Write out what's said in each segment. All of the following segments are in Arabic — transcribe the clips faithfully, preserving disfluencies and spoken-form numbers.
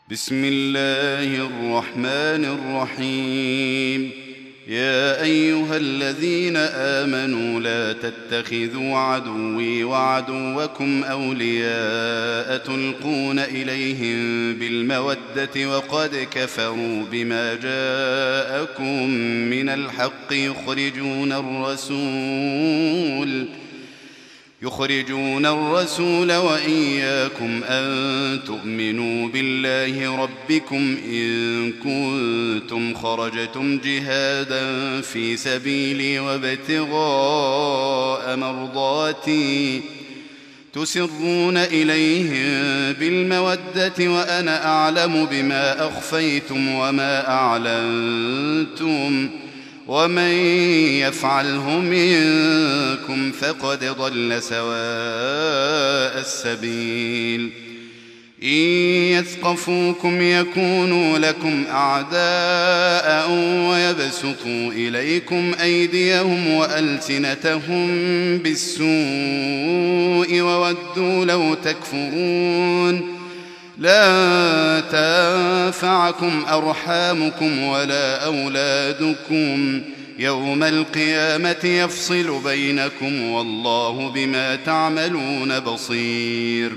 بسم الله الرحمن الرحيم. يا أيها الذين آمنوا لا تتخذوا عدوي وعدوكم أولياء تلقون إليهم بالمودة وقد كفروا بما جاءكم من الحق يخرجون الرسول يخرجون الرسول وإياكم أن تؤمنوا بالله ربكم إن كنتم خرجتم جهادا في سبيلي وابتغاء مرضاتي تسرون إليهم بالمودة وأنا أعلم بما أخفيتم وما أعلنتم ومن يفعله منكم فقد ضل سواء السبيل. إن يثقفوكم يكونوا لكم أعداء ويبسطوا إليكم أيديهم وألسنتهم بالسوء وودوا لو تكفرون. لا تنفعكم أرحامكم ولا أولادكم يوم القيامة يفصل بينكم والله بما تعملون بصير.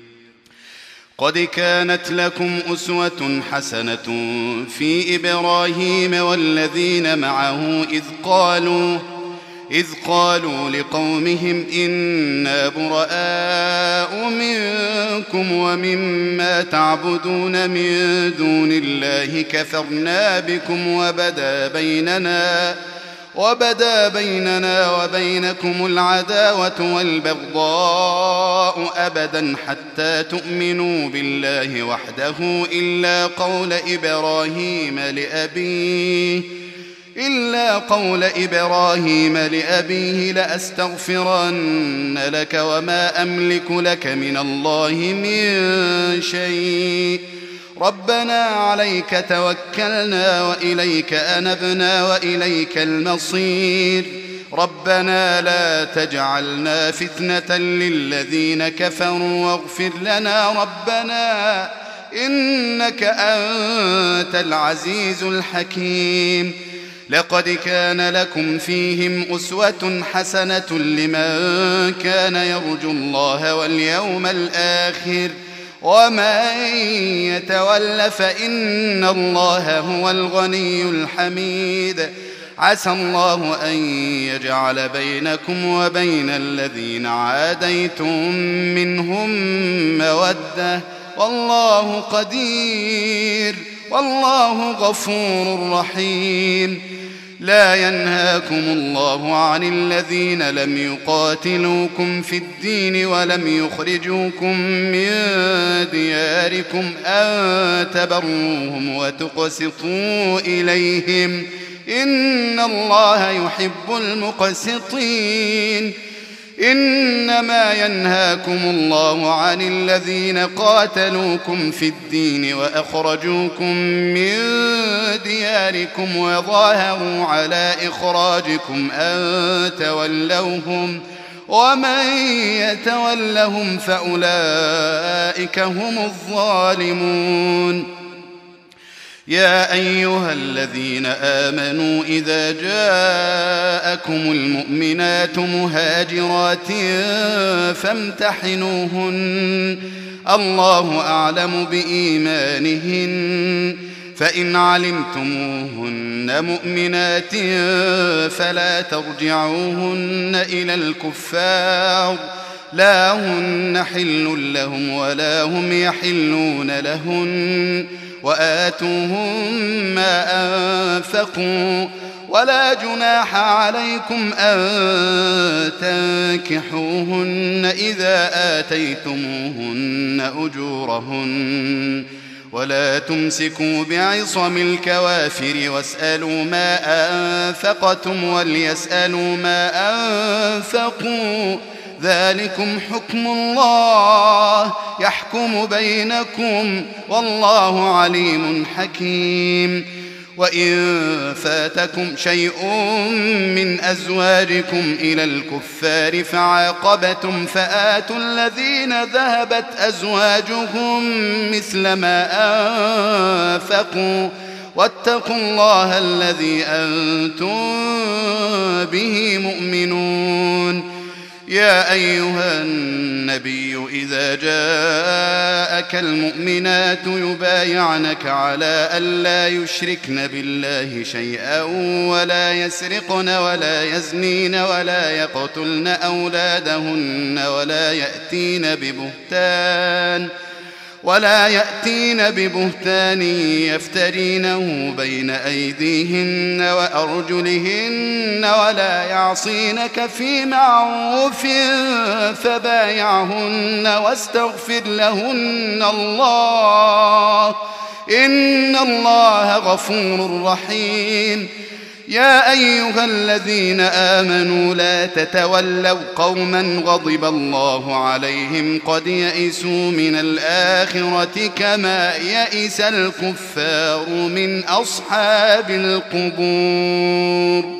قد كانت لكم أسوة حسنة في إبراهيم والذين معه إذ قالوا إذ قالوا لقومهم إنا براء منكم ومما تعبدون من دون الله كفرنا بكم وبدا بيننا وبدا بيننا وبينكم العداوة والبغضاء أبدا حتى تؤمنوا بالله وحده إلا قول إبراهيم لأبيه إلا قول إبراهيم لأبيه لأستغفرن لك وما أملك لك من الله من شيء ربنا عليك توكلنا وإليك أنبنا وإليك المصير ربنا لا تجعلنا فتنة للذين كفروا واغفر لنا ربنا إنك أنت العزيز الحكيم. لقد كان لكم فيهم أسوة حسنة لمن كان يرجو الله واليوم الآخر ومن يتول فإن الله هو الغني الحميد. عسى الله أن يجعل بينكم وبين الذين عاديتم منهم مودة والله قدير والله غفور رحيم. لا ينهاكم الله عن الذين لم يقاتلوكم في الدين ولم يخرجوكم من دياركم أن تبروهم وتقسطوا إليهم إن الله يحب المقسطين. إنما ينهاكم الله عن الذين قاتلوكم في الدين وأخرجوكم من دياركم وظاهروا على إخراجكم أن تولوهم ومن يتولهم فأولئك هم الظالمون. يا أيها الذين آمنوا إذا جاءكم المؤمنات مهاجرات فامتحنوهن الله أعلم بإيمانهن فإن علمتموهن مؤمنات فلا ترجعوهن إلى الكفار لا هن حل لهم ولا هم يحلون لهن وآتوهم ما أنفقوا ولا جناح عليكم أن تنكحوهن إذا آتيتموهن أجورهن ولا تمسكوا بعصم الكوافر واسألوا ما أنفقتم وليسألوا ما أنفقوا ذلكم حكم الله يحكم بينكم والله عليم حكيم. وإن فاتكم شيء من أزواجكم إلى الكفار فعاقبتم فآتوا الذين ذهبت أزواجهم مثل ما أنفقوا واتقوا الله الذي أنتم به مؤمنون. يا أيها النبي إذا جاءك المؤمنات يبايعنك على ألا يشركن بالله شيئا ولا يسرقن ولا يزنين ولا يقتلن أولادهن ولا يأتين ببهتان ولا يأتين ببهتان يفترينه بين أيديهن وأرجلهن ولا يعصينك في معروف فبايعهن واستغفر لهن الله إن الله غفور رحيم. يا أيها الذين آمنوا لا تتولوا قوما غضب الله عليهم قد يئسوا من الآخرة كما يئس الكفار من أصحاب القبور.